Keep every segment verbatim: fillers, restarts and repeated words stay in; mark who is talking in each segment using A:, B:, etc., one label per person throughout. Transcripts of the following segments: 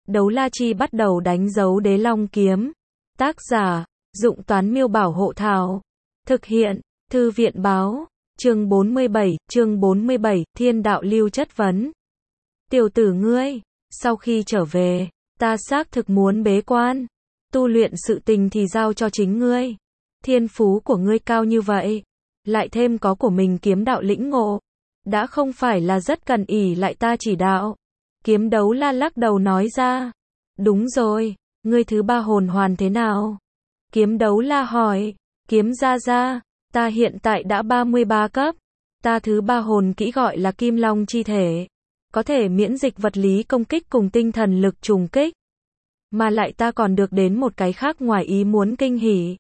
A: Đấu la chi bắt đầu đánh dấu đế long kiếm. Tác giả, Dụng Toán Miêu Bảo Hộ Thảo. Thực hiện, Thư viện Báo. Chương bốn mươi bảy, chương bốn mươi bảy, Thiên Đạo Lưu chất vấn. Tiểu tử ngươi, sau khi trở về, ta xác thực muốn bế quan. Tu luyện sự tình thì giao cho chính ngươi. Thiên phú của ngươi cao như vậy, lại thêm có của mình kiếm đạo lĩnh ngộ, đã không phải là rất cần ỷ lại ta chỉ đạo. Kiếm Đấu La lắc đầu nói ra. Đúng rồi, ngươi thứ ba hồn hoàn thế nào? Kiếm Đấu La hỏi. Kiếm gia gia, ta hiện tại đã ba mươi ba cấp. Ta thứ ba hồn kỹ gọi là Kim Long chi thể, có thể miễn dịch vật lý công kích cùng tinh thần lực trùng kích. Mà lại ta còn được đến một cái khác ngoài ý muốn kinh hỉ.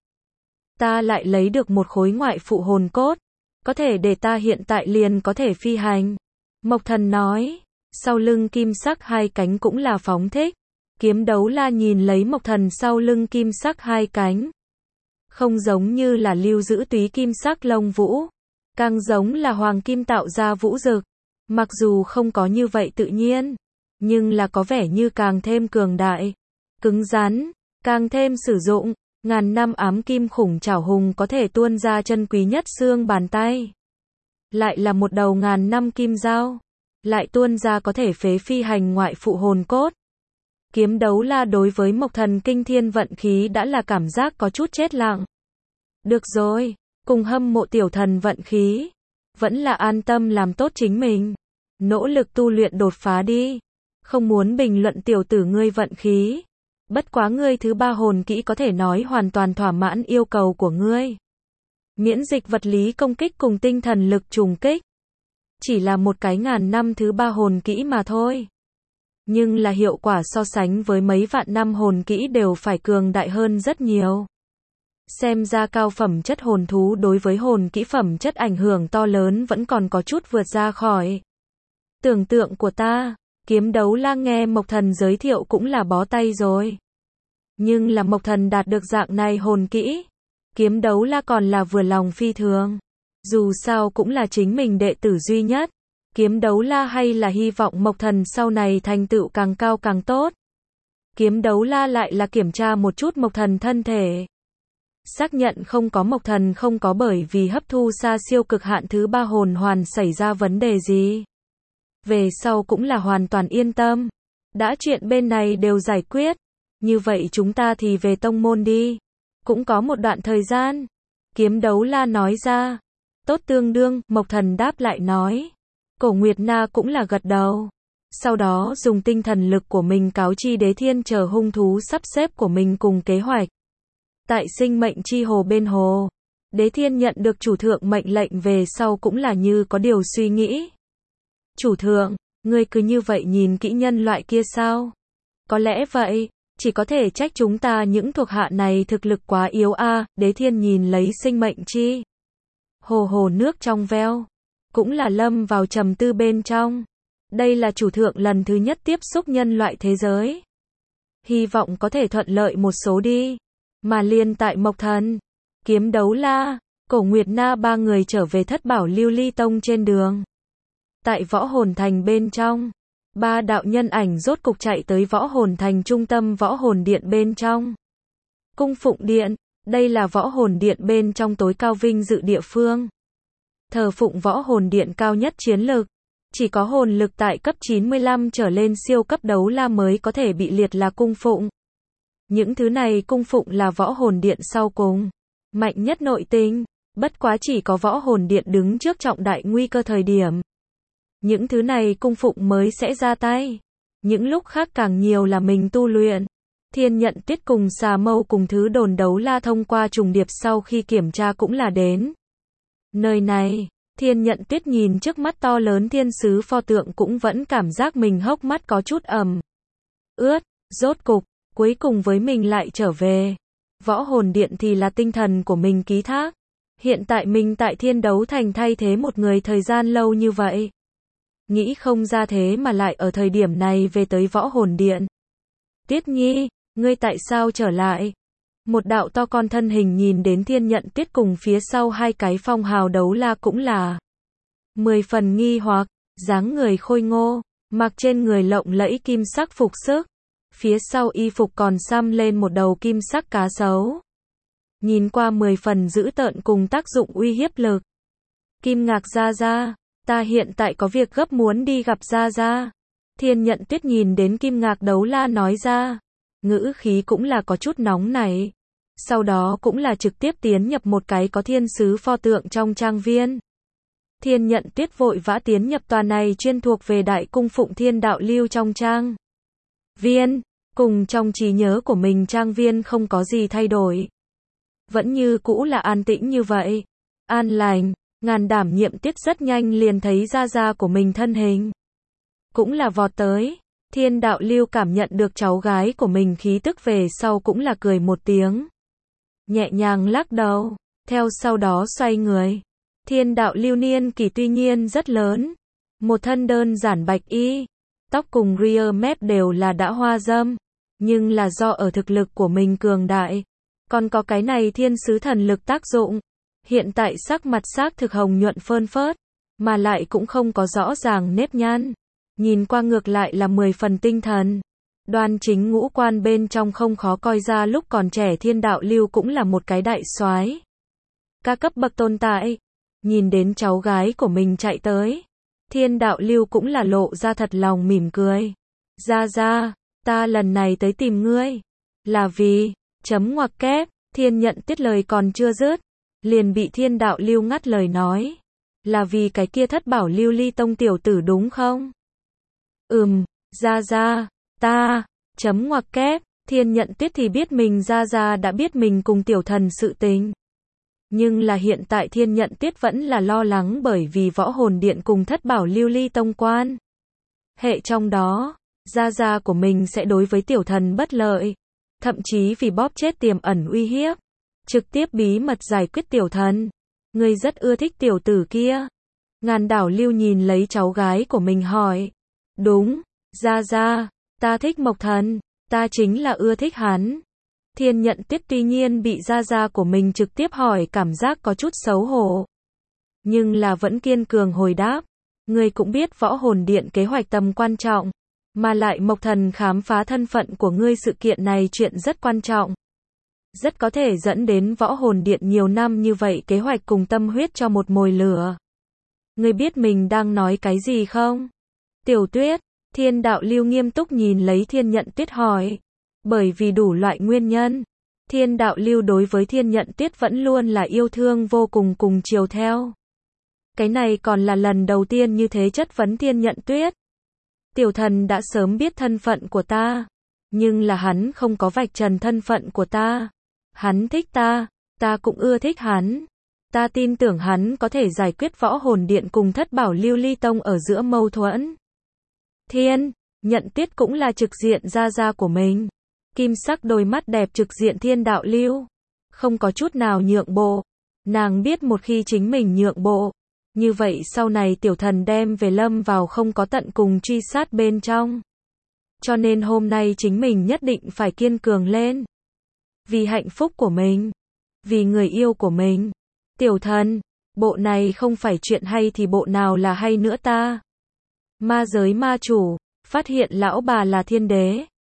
A: Ta lại lấy được một khối ngoại phụ hồn cốt, có thể để ta hiện tại liền có thể phi hành. Mộc Thần nói. Sau lưng kim sắc hai cánh cũng là phóng thích. Kiếm Đấu La nhìn lấy Mộc Thần sau lưng kim sắc hai cánh. Không giống như là lưu giữ túy kim sắc lông vũ, càng giống là hoàng kim tạo ra vũ dực. Mặc dù không có như vậy tự nhiên, nhưng là có vẻ như càng thêm cường đại, cứng rắn, càng thêm sử dụng. Ngàn năm ám kim khủng trảo hùng có thể tuôn ra chân quý nhất xương bàn tay. Lại là một đầu ngàn năm kim dao, lại tuôn ra có thể phế phi hành ngoại phụ hồn cốt. Kiếm Đấu La đối với Mộc Thần kinh thiên vận khí đã là cảm giác có chút chết lặng. Được rồi, cùng hâm mộ tiểu thần vận khí, vẫn là an tâm làm tốt chính mình, nỗ lực tu luyện đột phá đi. Không muốn bình luận tiểu tử ngươi vận khí, bất quá ngươi thứ ba hồn kỹ có thể nói hoàn toàn thỏa mãn yêu cầu của ngươi. Miễn dịch vật lý công kích cùng tinh thần lực trùng kích. Chỉ là một cái ngàn năm thứ ba hồn kỹ mà thôi. Nhưng là hiệu quả so sánh với mấy vạn năm hồn kỹ đều phải cường đại hơn rất nhiều. Xem ra cao phẩm chất hồn thú đối với hồn kỹ phẩm chất ảnh hưởng to lớn vẫn còn có chút vượt ra khỏi tưởng tượng của ta. Kiếm Đấu La nghe Mộc Thần giới thiệu cũng là bó tay rồi. Nhưng là Mộc Thần đạt được dạng này hồn kỹ, Kiếm Đấu La còn là vừa lòng phi thường. Dù sao cũng là chính mình đệ tử duy nhất. Kiếm Đấu La hay là hy vọng Mộc Thần sau này thành tựu càng cao càng tốt. Kiếm Đấu La lại là kiểm tra một chút Mộc Thần thân thể. Xác nhận không có Mộc Thần không có bởi vì hấp thu xa siêu cực hạn thứ ba hồn hoàn xảy ra vấn đề gì. Về sau cũng là hoàn toàn yên tâm. Đã chuyện bên này đều giải quyết, như vậy chúng ta thì về tông môn đi. Cũng có một đoạn thời gian. Kiếm Đấu La nói ra. Tốt tương đương, Mộc Thần đáp lại nói. Cổ Nguyệt Na cũng là gật đầu. Sau đó dùng tinh thần lực của mình cáo chi Đế Thiên chờ hung thú sắp xếp của mình cùng kế hoạch. Tại sinh mệnh chi hồ bên hồ, Đế Thiên nhận được chủ thượng mệnh lệnh về sau cũng là như có điều suy nghĩ. Chủ thượng, ngươi cứ như vậy nhìn kỹ nhân loại kia sao? Có lẽ vậy, chỉ có thể trách chúng ta những thuộc hạ này thực lực quá yếu a. À. Đế Thiên nhìn lấy sinh mệnh chi hồ hồ nước trong veo, cũng là lâm vào trầm tư bên trong. Đây là chủ thượng lần thứ nhất tiếp xúc nhân loại thế giới. Hy vọng có thể thuận lợi một số đi. Mà liên tại Mộc Thần, Kiếm Đấu La, Cổ Nguyệt Na ba người trở về Thất Bảo Lưu Ly Tông trên đường. Tại Võ Hồn Thành bên trong, ba đạo nhân ảnh rốt cục chạy tới Võ Hồn Thành trung tâm Võ Hồn Điện bên trong. Cung Phụng Điện, đây là Võ Hồn Điện bên trong tối cao vinh dự địa phương. Thờ phụng Võ Hồn Điện cao nhất chiến lực. Chỉ có hồn lực tại cấp chín mươi lăm trở lên siêu cấp đấu la mới có thể bị liệt là cung phụng. Những thứ này cung phụng là Võ Hồn Điện sau cùng, mạnh nhất nội tình, bất quá chỉ có Võ Hồn Điện đứng trước trọng đại nguy cơ thời điểm. Những thứ này cung phụng mới sẽ ra tay. Những lúc khác càng nhiều là mình tu luyện. Thiên Nhận Tuyết cùng Xà Mâu cùng thứ đồn đấu la thông qua trùng điệp sau khi kiểm tra cũng là đến. Nơi này, Thiên Nhận Tuyết nhìn trước mắt to lớn thiên sứ pho tượng cũng vẫn cảm giác mình hốc mắt có chút ẩm ướt. Rốt cục, cuối cùng với mình lại trở về. Võ Hồn Điện thì là tinh thần của mình ký thác. Hiện tại mình tại Thiên Đấu Thành thay thế một người thời gian lâu như vậy. Nghĩ không ra thế mà lại ở thời điểm này về tới Võ Hồn Điện. Tuyết Nhi, ngươi tại sao trở lại? Một đạo to con thân hình nhìn đến Thiên Nhận Tuyết cùng phía sau hai cái phong hào đấu la cũng là mười phần nghi hoặc, dáng người khôi ngô, mặc trên người lộng lẫy kim sắc phục sức, Phía sau y phục còn xăm lên một đầu kim sắc cá sấu. Nhìn qua mười phần dữ tợn cùng tác dụng uy hiếp lực. Kim Ngạc Gia Gia, ta hiện tại có việc gấp muốn đi gặp Gia Gia. Thiên Nhận Tuyết nhìn đến Kim Ngạc Đấu La nói ra. Ngữ khí cũng là có chút nóng nảy. Sau đó cũng là trực tiếp tiến nhập một cái có thiên sứ pho tượng trong trang viên. Thiên Nhận Tuyết vội vã tiến nhập tòa này chuyên thuộc về Đại cung Phụng Thiên Đạo Lưu trong trang viên, cùng trong trí nhớ của mình trang viên không có gì thay đổi. Vẫn như cũ là an tĩnh như vậy. An lành, Ngàn Đảm Nhiệm Tiết rất nhanh liền thấy Gia Gia của mình thân hình. Cũng là vọt tới. Thiên Đạo Lưu cảm nhận được cháu gái của mình khí tức về sau cũng là cười một tiếng. Nhẹ nhàng lắc đầu, theo sau đó xoay người. Thiên Đạo Lưu niên kỷ tuy nhiên rất lớn. Một thân đơn giản bạch y, tóc cùng rear mép đều là đã hoa râm. Nhưng là do ở thực lực của mình cường đại. Còn có cái này thiên sứ thần lực tác dụng. Hiện tại sắc mặt xác thực hồng nhuận phơn phớt. Mà lại cũng không có rõ ràng nếp nhăn. Nhìn qua ngược lại là mười phần tinh thần. Đoan chính ngũ quan bên trong không khó coi ra lúc còn trẻ Thiên Đạo Lưu cũng là một cái đại soái. Ca cấp bậc tồn tại. Nhìn đến cháu gái của mình chạy tới. Thiên Đạo Lưu cũng là lộ ra thật lòng mỉm cười. Gia Gia, ta lần này tới tìm ngươi. Là vì, chấm ngoặc kép, Thiên Nhận Tuyết lời còn chưa dứt. Liền bị Thiên Đạo Lưu ngắt lời nói. Là vì cái kia thất bảo lưu ly tông tiểu tử đúng không? Ừm, Gia Gia, ta, chấm ngoặc kép, Thiên Nhận Tuyết thì biết mình Gia Gia đã biết mình cùng tiểu thần sự tình. Nhưng là hiện tại Thiên Nhận Tuyết vẫn là lo lắng bởi vì võ hồn điện cùng thất bảo lưu ly tông quan. Hệ trong đó, Gia Gia của mình sẽ đối với tiểu thần bất lợi. Thậm chí vì bóp chết tiềm ẩn uy hiếp. Trực tiếp bí mật giải quyết tiểu thần. Ngươi rất ưa thích tiểu tử kia. Ngàn Đảo Lưu nhìn lấy cháu gái của mình hỏi. Đúng, Gia Gia, ta thích Mộc Thần, ta chính là ưa thích hắn. Thiên Nhận Tuyết tuy nhiên bị Gia Gia của mình trực tiếp hỏi cảm giác có chút xấu hổ. Nhưng là vẫn kiên cường hồi đáp. Ngươi cũng biết võ hồn điện kế hoạch tầm quan trọng. Mà lại Mộc Thần khám phá thân phận của ngươi sự kiện này chuyện rất quan trọng. Rất có thể dẫn đến võ hồn điện nhiều năm như vậy kế hoạch cùng tâm huyết cho một mồi lửa. Ngươi biết mình đang nói cái gì không? Tiểu Tuyết, Thiên Đạo Lưu nghiêm túc nhìn lấy Thiên Nhận Tuyết hỏi. Bởi vì đủ loại nguyên nhân, Thiên Đạo Lưu đối với Thiên Nhận Tuyết vẫn luôn là yêu thương vô cùng cùng chiều theo. Cái này còn là lần đầu tiên như thế chất vấn Thiên Nhận Tuyết. Tiểu thần đã sớm biết thân phận của ta, nhưng là hắn không có vạch trần thân phận của ta. Hắn thích ta, ta cũng ưa thích hắn. Ta tin tưởng hắn có thể giải quyết võ hồn điện cùng thất bảo lưu ly tông ở giữa mâu thuẫn. Thiên Nhận Tuyết cũng là trực diện Gia Gia của mình. Kim sắc đôi mắt đẹp trực diện Thiên Đạo Lưu. Không có chút nào nhượng bộ. Nàng biết một khi chính mình nhượng bộ, như vậy sau này tiểu thần đem về lâm vào không có tận cùng truy sát bên trong. Cho nên hôm nay chính mình nhất định phải kiên cường lên. Vì hạnh phúc của mình. Vì người yêu của mình. Tiểu thần, bộ này không phải chuyện hay thì bộ nào là hay nữa ta. Ma giới ma chủ, phát hiện lão bà là thiên đế.